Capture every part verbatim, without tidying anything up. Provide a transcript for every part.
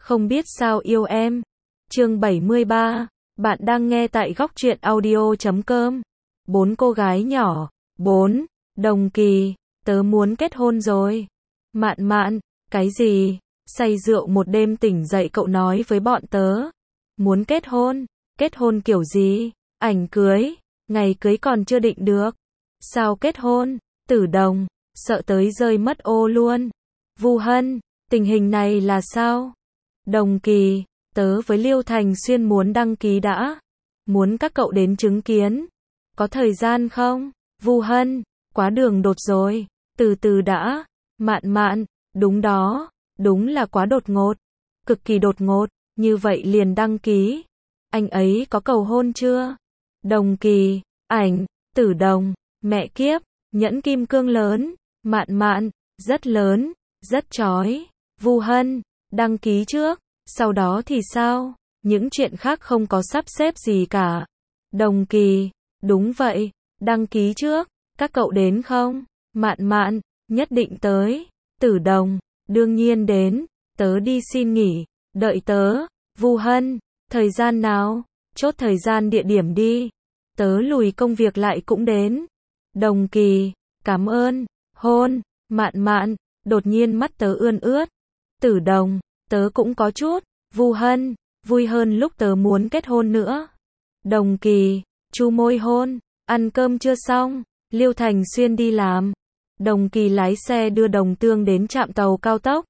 Không biết sao yêu em. Chương bảy mươi ba. Bạn đang nghe tại góc truyện audio chấm com. Bốn cô gái nhỏ. Bốn. Đồng Kỳ, tớ muốn kết hôn rồi. Mạn Mạn, cái gì? Say rượu một đêm tỉnh dậy cậu nói với bọn tớ. Muốn kết hôn? Kết hôn kiểu gì? Ảnh cưới. Ngày cưới còn chưa định được. Sao kết hôn? Tử Đồng, sợ tới rơi mất ô luôn. Vu Hân, tình hình này là sao? Đồng Kỳ, tớ với Liêu Thành Xuyên muốn đăng ký đã. Muốn các cậu đến chứng kiến. Có thời gian không? Vu Hân, quá đường đột rồi. Từ từ đã. Mạn Mạn, đúng đó. Đúng là quá đột ngột. Cực kỳ đột ngột. Như vậy liền đăng ký. Anh ấy có cầu hôn chưa? Đồng Kỳ, ảnh, Tử Đồng, mẹ kiếp, nhẫn kim cương lớn. Mạn Mạn, rất lớn, rất chói. Vu Hân, đăng ký trước. Sau đó thì sao? Những chuyện khác không có sắp xếp gì cả. Đồng Kỳ, đúng vậy, đăng ký trước. Các cậu đến không? Mạn Mạn, nhất định tới. Tử Đồng, đương nhiên đến. Tớ đi xin nghỉ, đợi tớ. Vu Hân, thời gian nào? Chốt thời gian địa điểm đi. Tớ lùi công việc lại cũng đến. Đồng Kỳ, cảm ơn. Hôn. Mạn Mạn, đột nhiên mắt tớ ươn ướt. Tử Đồng, tớ cũng có chút. Vu Hân, vui hơn lúc tớ muốn kết hôn nữa. Đồng Kỳ, chu môi hôn. Ăn cơm chưa xong? Liêu Thành Xuyên đi làm. Đồng Kỳ lái xe đưa Đồng Tương đến trạm tàu cao tốc.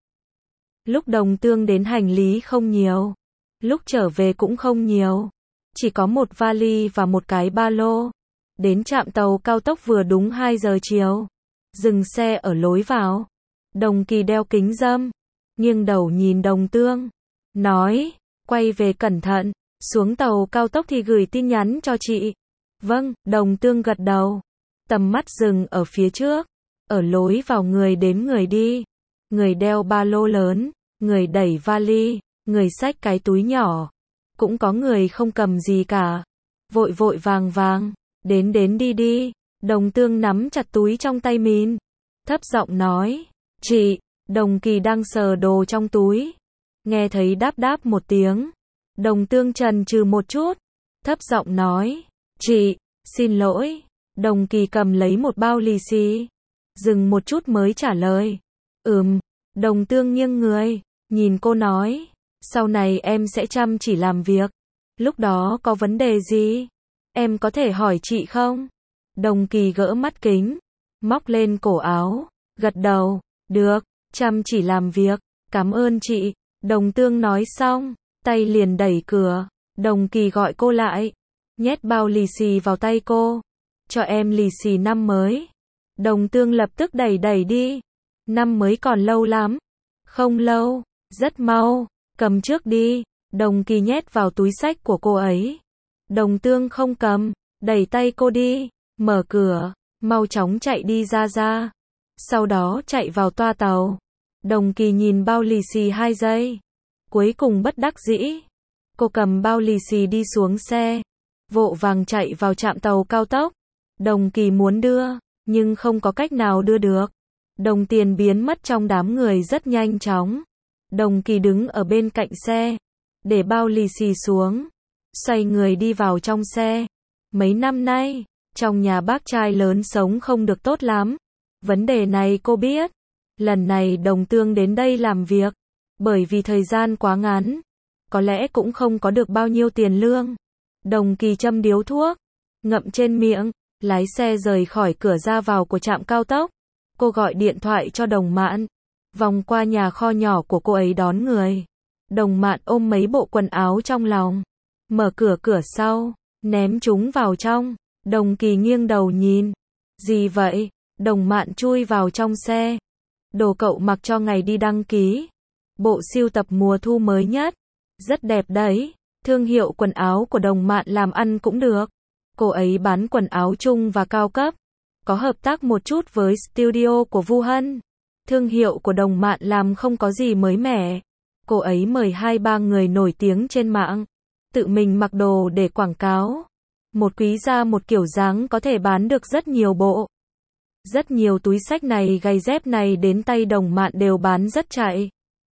Lúc Đồng Tương đến hành lý không nhiều. Lúc trở về cũng không nhiều. Chỉ có một vali và một cái ba lô. Đến trạm tàu cao tốc vừa đúng hai giờ chiều. Dừng xe ở lối vào. Đồng Kỳ đeo kính râm. Nghiêng đầu nhìn Đồng Tương. Nói, quay về cẩn thận. Xuống tàu cao tốc thì gửi tin nhắn cho chị. Vâng, Đồng Tương gật đầu. Tầm mắt dừng ở phía trước. Ở lối vào người đến người đi. Người đeo ba lô lớn. Người đẩy vali. Người xách cái túi nhỏ. Cũng có người không cầm gì cả. Vội vội vàng vàng. Đến đến đi đi. Đồng Tương nắm chặt túi trong tay mình. Thấp giọng nói. Chị. Đồng Kỳ đang sờ đồ trong túi. Nghe thấy đáp đáp một tiếng. Đồng Tương chần chừ một chút. Thấp giọng nói. Chị. Xin lỗi. Đồng Kỳ cầm lấy một bao lì xì. Dừng một chút mới trả lời. Ừm. Đồng Tương nghiêng người. Nhìn cô nói. Sau này em sẽ chăm chỉ làm việc. Lúc đó có vấn đề gì? Em có thể hỏi chị không? Đồng Kỳ gỡ mắt kính. Móc lên cổ áo. Gật đầu. Được. Chăm chỉ làm việc. Cảm ơn chị. Đồng Tương nói xong. Tay liền đẩy cửa. Đồng Kỳ gọi cô lại. Nhét bao lì xì vào tay cô. Cho em lì xì năm mới. Đồng Tương lập tức đẩy đẩy đi. Năm mới còn lâu lắm. Không lâu. Rất mau. Cầm trước đi. Đồng Kỳ nhét vào túi xách của cô ấy. Đồng Tương không cầm. Đẩy tay cô đi. Mở cửa. Mau chóng chạy đi ra ra. Sau đó chạy vào toa tàu. Đồng Kỳ nhìn bao lì xì hai giây. Cuối cùng bất đắc dĩ. Cô cầm bao lì xì đi xuống xe. Vội vàng chạy vào trạm tàu cao tốc. Đồng Kỳ muốn đưa. Nhưng không có cách nào đưa được. Đồng tiền biến mất trong đám người rất nhanh chóng. Đồng Kỳ đứng ở bên cạnh xe. Để bao lì xì xuống. Xoay người đi vào trong xe. Mấy năm nay, trong nhà bác trai lớn sống không được tốt lắm. Vấn đề này cô biết. Lần này Đồng Tương đến đây làm việc. Bởi vì thời gian quá ngắn. Có lẽ cũng không có được bao nhiêu tiền lương. Đồng Kỳ châm điếu thuốc. Ngậm trên miệng. Lái xe rời khỏi cửa ra vào của trạm cao tốc. Cô gọi điện thoại cho Đồng Mạn. Vòng qua nhà kho nhỏ của cô ấy đón người. Đồng Mạn ôm mấy bộ quần áo trong lòng. Mở cửa cửa sau. Ném chúng vào trong. Đồng Kỳ nghiêng đầu nhìn. Gì vậy? Đồng Mạn chui vào trong xe. Đồ cậu mặc cho ngày đi đăng ký. Bộ sưu tập mùa thu mới nhất. Rất đẹp đấy. Thương hiệu quần áo của Đồng Mạn làm ăn cũng được. Cô ấy bán quần áo trung và cao cấp. Có hợp tác một chút với studio của Vu Hân. Thương hiệu của Đồng Mạn làm không có gì mới mẻ. Cô ấy mời hai ba người nổi tiếng trên mạng. Tự mình mặc đồ để quảng cáo. Một quý gia một kiểu dáng có thể bán được rất nhiều bộ. Rất nhiều túi xách này giày dép này đến tay Đồng Mạn đều bán rất chạy.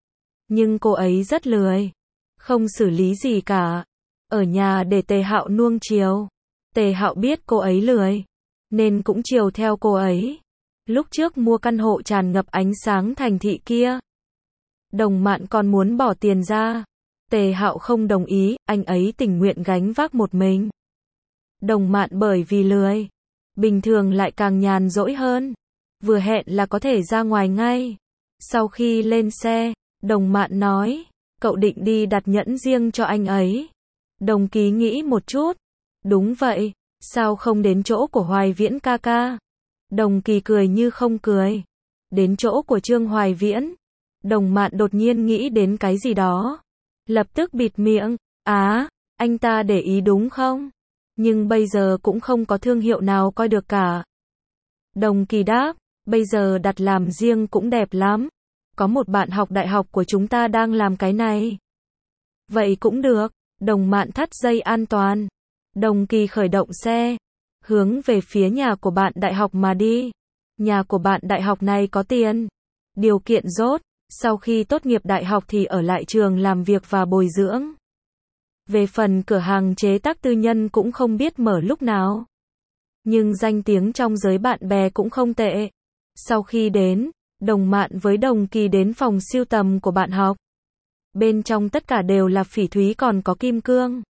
Nhưng cô ấy rất lười, không xử lý gì cả. Ở nhà để Tề Hạo nuông chiều. Tề Hạo biết cô ấy lười, nên cũng chiều theo cô ấy. Lúc trước mua căn hộ tràn ngập ánh sáng thành thị kia, Đồng Mạn còn muốn bỏ tiền ra. Tề Hạo không đồng ý, anh ấy tình nguyện gánh vác một mình. Đồng Mạn bởi vì lười, bình thường lại càng nhàn rỗi hơn. Vừa hẹn là có thể ra ngoài ngay. Sau khi lên xe, Đồng Mạn nói, cậu định đi đặt nhẫn riêng cho anh ấy. Đồng Kỳ nghĩ một chút. Đúng vậy, sao không đến chỗ của Hoài Viễn ca ca? Đồng Kỳ cười như không cười. Đến chỗ của Trương Hoài Viễn. Đồng Mạn đột nhiên nghĩ đến cái gì đó. Lập tức bịt miệng, á, anh ta để ý đúng không? Nhưng bây giờ cũng không có thương hiệu nào coi được cả. Đồng Kỳ đáp, bây giờ đặt làm riêng cũng đẹp lắm. Có một bạn học đại học của chúng ta đang làm cái này. Vậy cũng được. Đồng Mạn thắt dây an toàn. Đồng Kỳ khởi động xe, hướng về phía nhà của bạn đại học mà đi. Nhà của bạn đại học này có tiền, điều kiện tốt, sau khi tốt nghiệp đại học thì ở lại trường làm việc và bồi dưỡng. Về phần cửa hàng chế tác tư nhân cũng không biết mở lúc nào. Nhưng danh tiếng trong giới bạn bè cũng không tệ. Sau khi đến, Đồng Mạn với Đồng Kỳ đến phòng sưu tầm của bạn học. Bên trong tất cả đều là phỉ thúy còn có kim cương.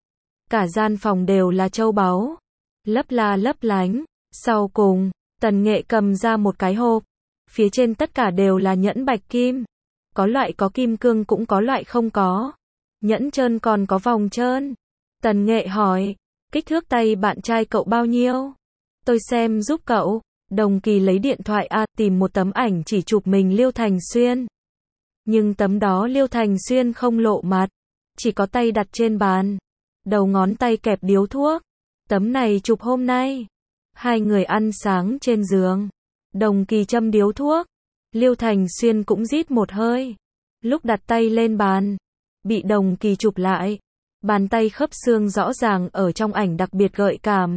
Cả gian phòng đều là châu báu, lấp la lấp lánh. Sau cùng, Tần Nghệ cầm ra một cái hộp. Phía trên tất cả đều là nhẫn bạch kim. Có loại có kim cương cũng có loại không có. Nhẫn trơn còn có vòng trơn. Tần Nghệ hỏi, kích thước tay bạn trai cậu bao nhiêu? Tôi xem giúp cậu. Đồng Kỳ lấy điện thoại a tìm một tấm ảnh chỉ chụp mình Liêu Thành Xuyên. Nhưng tấm đó Liêu Thành Xuyên không lộ mặt, chỉ có tay đặt trên bàn, đầu ngón tay kẹp điếu thuốc. Tấm này chụp hôm nay. Hai người ăn sáng trên giường. Đồng Kỳ châm điếu thuốc. Liêu Thành Xuyên cũng rít một hơi. Lúc đặt tay lên bàn, bị Đồng Kỳ chụp lại. Bàn tay khớp xương rõ ràng ở trong ảnh đặc biệt gợi cảm.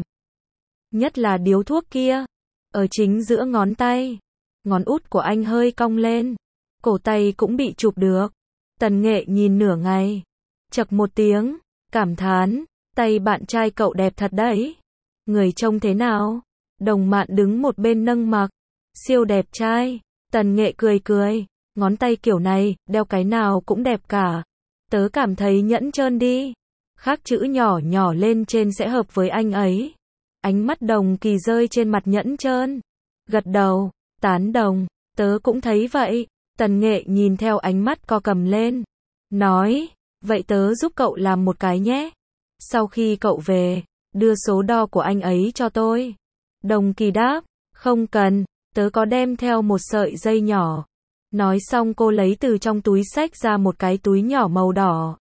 Nhất là điếu thuốc kia, ở chính giữa ngón tay. Ngón út của anh hơi cong lên. Cổ tay cũng bị chụp được. Tần Nghệ nhìn nửa ngày, chậc một tiếng, cảm thán, tay bạn trai cậu đẹp thật đấy. Người trông thế nào? Đồng Mạn đứng một bên nâng mặc, siêu đẹp trai. Tần Nghệ cười cười, ngón tay kiểu này, đeo cái nào cũng đẹp cả. Tớ cảm thấy nhẫn trơn đi. Khắc chữ nhỏ nhỏ lên trên sẽ hợp với anh ấy. Ánh mắt Đồng Kỳ rơi trên mặt nhẫn trơn. Gật đầu, tán đồng, tớ cũng thấy vậy. Tần Nghệ nhìn theo ánh mắt co cầm lên. Nói, vậy tớ giúp cậu làm một cái nhé. Sau khi cậu về, đưa số đo của anh ấy cho tôi. Đồng Kỳ đáp, không cần, tớ có đem theo một sợi dây nhỏ. Nói xong cô lấy từ trong túi xách ra một cái túi nhỏ màu đỏ.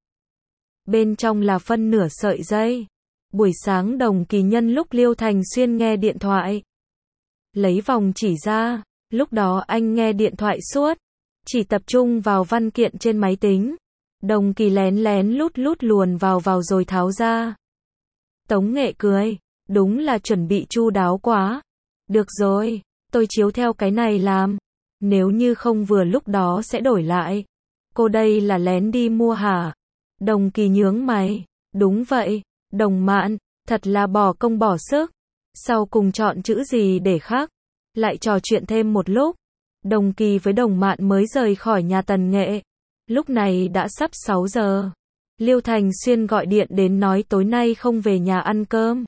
Bên trong là phân nửa sợi dây. Buổi sáng Đồng Kỳ nhân lúc Liêu Thành Xuyên nghe điện thoại, lấy vòng chỉ ra. Lúc đó anh nghe điện thoại suốt, chỉ tập trung vào văn kiện trên máy tính. Đồng Kỳ lén lén lút lút luồn vào vào rồi tháo ra. Tống Nghệ cười, đúng là chuẩn bị chu đáo quá. Được rồi, tôi chiếu theo cái này làm. Nếu như không vừa lúc đó sẽ đổi lại. Cô đây là lén đi mua hả? Đồng Kỳ nhướng mày, đúng vậy, Đồng Mạn, thật là bỏ công bỏ sức. Sau cùng chọn chữ gì để khắc? Lại trò chuyện thêm một lúc. Đồng Kỳ với Đồng Mạn mới rời khỏi nhà Tần Nghệ. Lúc này đã sắp sáu giờ. Liêu Thành Xuyên gọi điện đến nói tối nay không về nhà ăn cơm.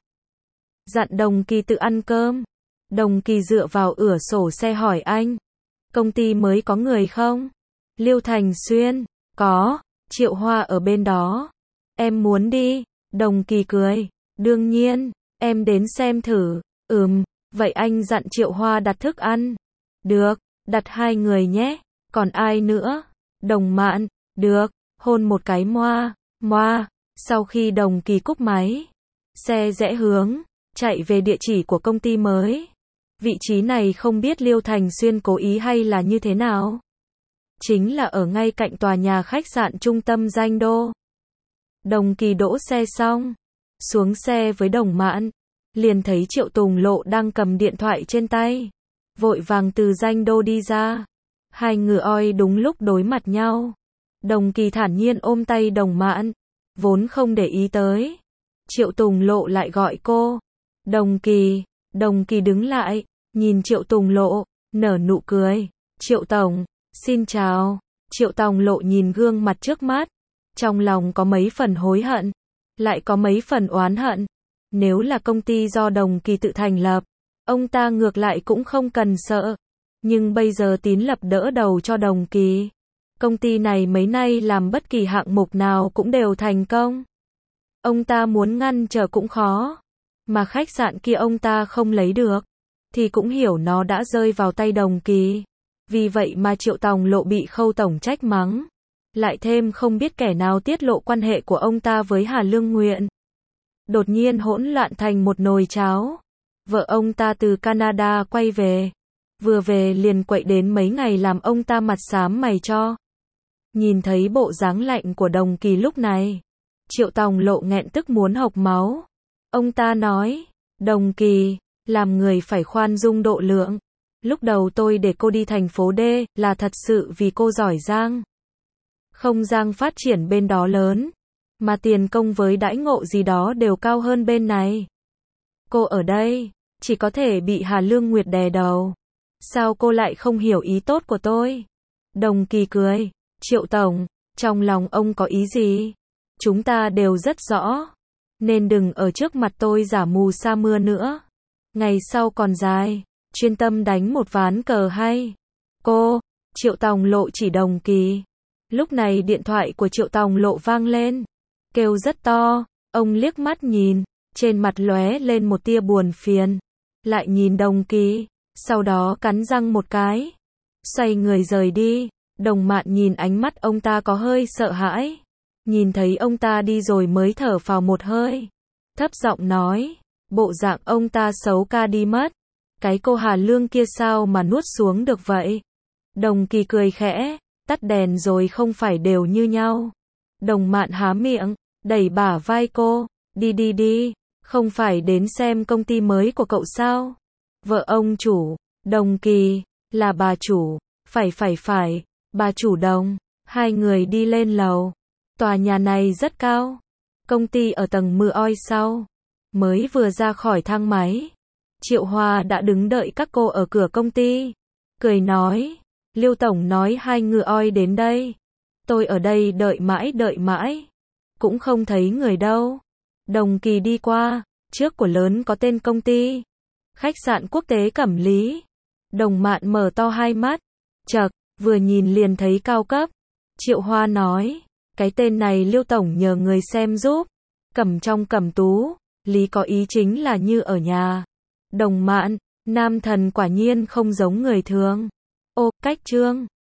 Dặn Đồng Kỳ tự ăn cơm. Đồng Kỳ dựa vào ửa sổ xe hỏi anh, công ty mới có người không? Liêu Thành Xuyên, có, Triệu Hoa ở bên đó. Em muốn đi. Đồng Kỳ cười, đương nhiên, em đến xem thử. Ừm, vậy anh dặn Triệu Hoa đặt thức ăn. Được, đặt hai người nhé. Còn ai nữa? Đồng Mạn, được, hôn một cái moa, moa. Sau khi Đồng Kỳ cúp máy, xe rẽ hướng, chạy về địa chỉ của công ty mới. Vị trí này không biết Liêu Thành Xuyên cố ý hay là như thế nào. Chính là ở ngay cạnh tòa nhà khách sạn trung tâm Danh Đô. Đồng Kỳ đỗ xe xong, xuống xe với Đồng Mạn, liền thấy Triệu Tùng Lộ đang cầm điện thoại trên tay, vội vàng từ Danh Đô đi ra. Hai người oi đúng lúc đối mặt nhau. Đồng Kỳ thản nhiên ôm tay Đồng Mạn, vốn không để ý tới. Triệu Tùng Lộ lại gọi cô. Đồng Kỳ, Đồng Kỳ đứng lại, nhìn Triệu Tùng Lộ, nở nụ cười. Triệu Tổng, xin chào. Triệu Tùng Lộ nhìn gương mặt trước mắt, trong lòng có mấy phần hối hận, lại có mấy phần oán hận. Nếu là công ty do Đồng Kỳ tự thành lập, ông ta ngược lại cũng không cần sợ. Nhưng bây giờ Tín Lập đỡ đầu cho Đồng Kỳ. Công ty này mấy nay làm bất kỳ hạng mục nào cũng đều thành công. Ông ta muốn ngăn trở cũng khó. Mà khách sạn kia ông ta không lấy được, thì cũng hiểu nó đã rơi vào tay Đồng Kỳ. Vì vậy mà Triệu Tùng Lộ bị Khâu tổng trách mắng. Lại thêm không biết kẻ nào tiết lộ quan hệ của ông ta với Hà Lương Nguyện. Đột nhiên hỗn loạn thành một nồi cháo. Vợ ông ta từ Canada quay về. Vừa về liền quậy đến mấy ngày làm ông ta mặt xám mày cho. Nhìn thấy bộ dáng lạnh của Đồng Kỳ lúc này, Triệu Tùng Lộ nghẹn tức muốn hộc máu. Ông ta nói, Đồng Kỳ, làm người phải khoan dung độ lượng. Lúc đầu tôi để cô đi thành phố D là thật sự vì cô giỏi giang. Không giang phát triển bên đó lớn, mà tiền công với đãi ngộ gì đó đều cao hơn bên này. Cô ở đây, chỉ có thể bị Hà Lương Nguyệt đè đầu. Sao cô lại không hiểu ý tốt của tôi? Đồng Kỳ cười, Triệu Tổng, trong lòng ông có ý gì? Chúng ta đều rất rõ. Nên đừng ở trước mặt tôi giả mù sa mưa nữa. Ngày sau còn dài, chuyên tâm đánh một ván cờ hay. Cô, Triệu Tùng Lộ chỉ Đồng Kỳ. Lúc này điện thoại của Triệu Tùng Lộ vang lên. Kêu rất to, ông liếc mắt nhìn, trên mặt lóe lên một tia buồn phiền. Lại nhìn Đồng Kỳ, sau đó cắn răng một cái. Xoay người rời đi, Đồng Mạn nhìn ánh mắt ông ta có hơi sợ hãi. Nhìn thấy ông ta đi rồi mới thở phào một hơi. Thấp giọng nói, bộ dạng ông ta xấu ca đi mất. Cái cô Hà Lương kia sao mà nuốt xuống được vậy? Đồng Kỳ cười khẽ, tắt đèn rồi không phải đều như nhau. Đồng Mạn há miệng, đẩy bả vai cô, đi đi đi, không phải đến xem công ty mới của cậu sao? Vợ ông chủ, Đồng Kỳ, là bà chủ, phải phải phải, bà chủ Đồng. Hai người đi lên lầu. Tòa nhà này rất cao. Công ty ở tầng mười oi sau. Mới vừa ra khỏi thang máy, Triệu Hoa đã đứng đợi các cô ở cửa công ty. Cười nói, Liêu Tổng nói hai ngựa oi đến đây. Tôi ở đây đợi mãi đợi mãi. Cũng không thấy người đâu. Đồng Kỳ đi qua, trước của lớn có tên công ty. Khách sạn quốc tế Cẩm Lý. Đồng Mạn mở to hai mắt. Chậc, vừa nhìn liền thấy cao cấp. Triệu Hoa nói, cái tên này Liêu Tổng nhờ người xem giúp. Cẩm trong Cẩm Tú, Lý có ý chính là như ở nhà. Đồng Mạn, nam thần quả nhiên không giống người thường. Ô, cách trương.